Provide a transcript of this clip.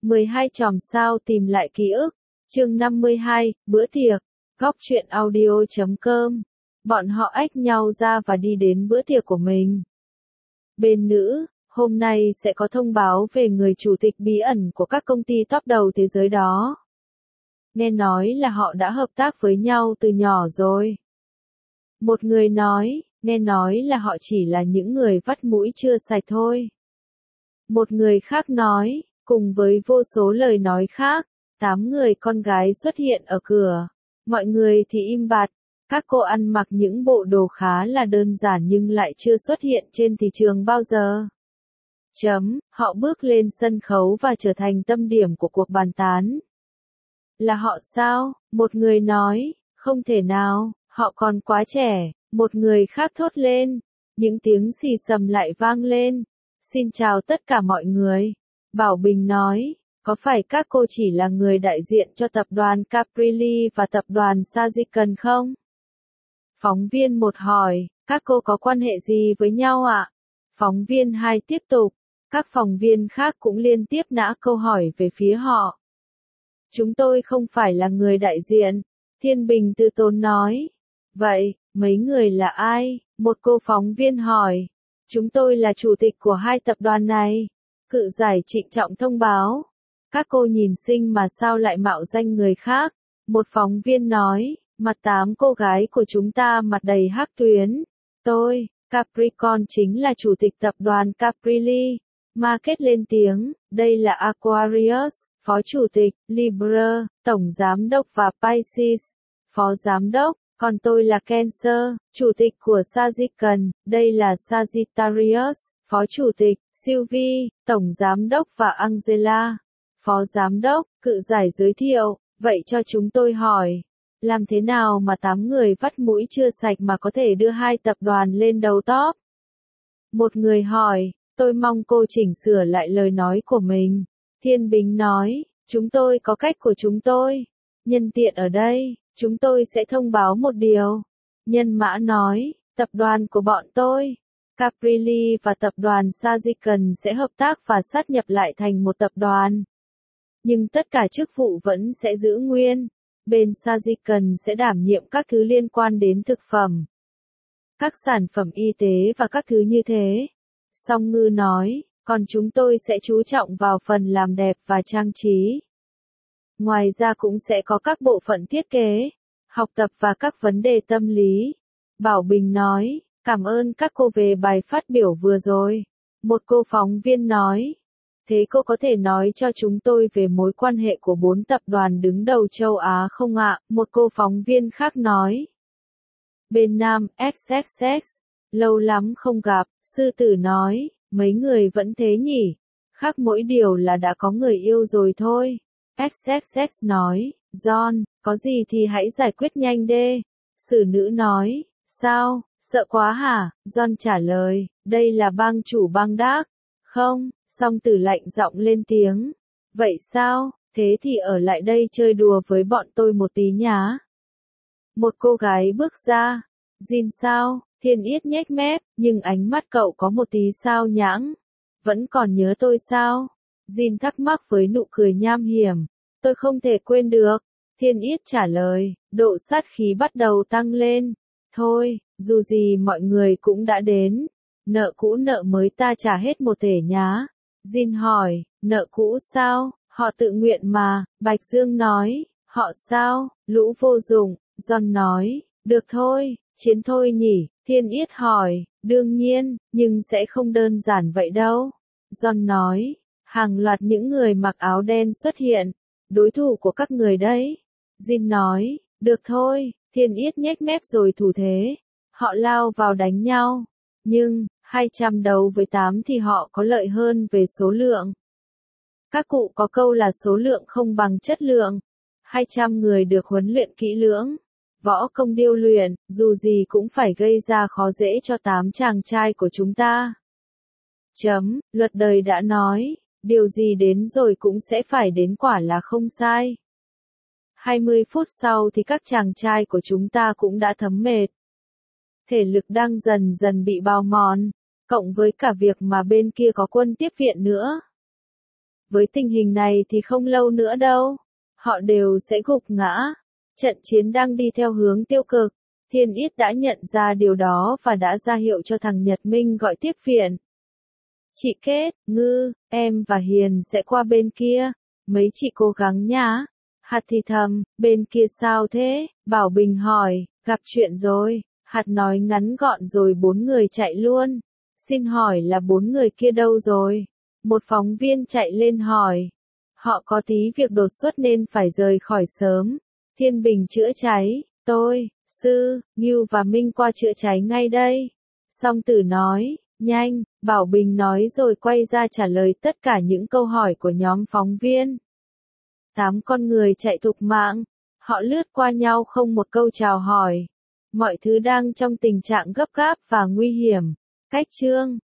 12 chòm sao tìm lại ký ức. Chương 52, bữa tiệc. Góc truyện audio.com. Bọn họ ách nhau ra và đi đến bữa tiệc của mình. Bên nữ, hôm nay sẽ có thông báo về người chủ tịch bí ẩn của các công ty top đầu thế giới đó. Nghe nói là họ đã hợp tác với nhau từ nhỏ rồi. Một người nói, nghe nói là họ chỉ là những người vắt mũi chưa sạch thôi. Một người khác nói, cùng với vô số lời nói khác, 8 người con gái xuất hiện ở cửa. Mọi người thì im bặt. Các cô ăn mặc những bộ đồ khá là đơn giản nhưng lại chưa xuất hiện trên thị trường bao giờ. Họ bước lên sân khấu và trở thành tâm điểm của cuộc bàn tán. Là họ sao? Một người nói, không thể nào, họ còn quá trẻ. Một người khác thốt lên. Những tiếng xì xầm lại vang lên. Xin chào tất cả mọi người. Bảo Bình nói, có phải các cô chỉ là người đại diện cho tập đoàn Caprilli và tập đoàn Sajikan không? Phóng viên 1 hỏi, các cô có quan hệ gì với nhau ạ? Phóng viên 2 tiếp tục. Các phóng viên khác cũng liên tiếp nã câu hỏi về phía họ. Chúng tôi không phải là người đại diện. Thiên Bình từ tốn nói. Vậy, mấy người là ai? Một cô phóng viên hỏi. Chúng tôi là chủ tịch của 2 tập đoàn này. Cự giải trịnh trọng thông báo. Các cô nhìn xinh mà sao lại mạo danh người khác? Một phóng viên nói, mặt 8 cô gái của chúng ta mặt đầy hắc tuyến. Tôi, Capricorn chính là chủ tịch tập đoàn Caprilli. Market lên tiếng, đây là Aquarius, phó chủ tịch, Libra, tổng giám đốc và Pisces, phó giám đốc. Còn tôi là Cancer, chủ tịch của Sajikan, đây là Sagittarius, phó chủ tịch, Sylvie, tổng giám đốc và Angela, phó giám đốc. Cự giải giới thiệu, vậy cho chúng tôi hỏi, làm thế nào mà 8 người vắt mũi chưa sạch mà có thể đưa 2 tập đoàn lên đầu top? Một người hỏi, tôi mong cô chỉnh sửa lại lời nói của mình. Thiên Bình nói, chúng tôi có cách của chúng tôi. Nhân tiện ở đây, chúng tôi sẽ thông báo một điều. Nhân Mã nói, tập đoàn của bọn tôi, Caprilli và tập đoàn Sajikan sẽ hợp tác và sát nhập lại thành một tập đoàn. Nhưng tất cả chức vụ vẫn sẽ giữ nguyên. Bên Sajikan sẽ đảm nhiệm các thứ liên quan đến thực phẩm, các sản phẩm y tế và các thứ như thế. Song Ngư nói, còn chúng tôi sẽ chú trọng vào phần làm đẹp và trang trí. Ngoài ra cũng sẽ có các bộ phận thiết kế, học tập và các vấn đề tâm lý. Bảo Bình nói, cảm ơn các cô về bài phát biểu vừa rồi. Một cô phóng viên nói, thế cô có thể nói cho chúng tôi về mối quan hệ của 4 tập đoàn đứng đầu châu Á không ạ? Một cô phóng viên khác nói. Bên Nam, XXX, lâu lắm không gặp, Sư Tử nói, mấy người vẫn thế nhỉ? Khác mỗi điều là đã có người yêu rồi thôi. XXX nói, John, có gì thì hãy giải quyết nhanh đê. Sử Nữ nói, sao, sợ quá hả? John trả lời, đây là bang chủ bang Dark. Không, Song Tử lạnh giọng lên tiếng. Vậy sao, thế thì ở lại đây chơi đùa với bọn tôi một tí nhá. Một cô gái bước ra. Jin sao? Thiên Yết nhếch mép, nhưng ánh mắt cậu có một tí sao nhãng. Vẫn còn nhớ tôi sao? Jin thắc mắc với nụ cười nham hiểm. Tôi không thể quên được. Thiên Yết trả lời, độ sát khí bắt đầu tăng lên. Thôi, dù gì mọi người cũng đã đến. Nợ cũ nợ mới ta trả hết một thể nhá. Jin hỏi, nợ cũ sao? Họ tự nguyện mà. Bạch Dương nói, họ sao? Lũ vô dụng. John nói, được thôi, chiến thôi nhỉ. Thiên Yết hỏi, đương nhiên, nhưng sẽ không đơn giản vậy đâu. John nói, hàng loạt những người mặc áo đen xuất hiện. Đối thủ của các người đấy. Jin nói, được thôi. Thiên Yết nhếch mép rồi thủ thế. Họ lao vào đánh nhau. Nhưng, 200 đấu với 8 thì họ có lợi hơn về số lượng. Các cụ có câu là số lượng không bằng chất lượng. 200 người được huấn luyện kỹ lưỡng. Võ công điêu luyện, dù gì cũng phải gây ra khó dễ cho 8 chàng trai của chúng ta. Luật đời đã nói, điều gì đến rồi cũng sẽ phải đến quả là không sai. 20 phút sau thì các chàng trai của chúng ta cũng đã thấm mệt. Thể lực đang dần dần bị bào mòn, cộng với cả việc mà bên kia có quân tiếp viện nữa. Với tình hình này thì không lâu nữa đâu. Họ đều sẽ gục ngã. Trận chiến đang đi theo hướng tiêu cực. Thiên Yết đã nhận ra điều đó và đã ra hiệu cho thằng Nhật Minh gọi tiếp viện. Chị Kết, Ngư, em và Hiền sẽ qua bên kia. Mấy chị cố gắng nhá. Hạt thì thầm, bên kia sao thế? Bảo Bình hỏi, gặp chuyện rồi. Hạt nói ngắn gọn rồi 4 người chạy luôn. Xin hỏi là 4 người kia đâu rồi? Một phóng viên chạy lên hỏi. Họ có tí việc đột xuất nên phải rời khỏi sớm. Thiên Bình chữa cháy, tôi, Sư, Ngưu và Minh qua chữa cháy ngay đây. Song Tử nói, nhanh, Bảo Bình nói rồi quay ra trả lời tất cả những câu hỏi của nhóm phóng viên. 8 con người chạy thục mạng. Họ lướt qua nhau không một câu chào hỏi. Mọi thứ đang trong tình trạng gấp gáp và nguy hiểm. Cách chương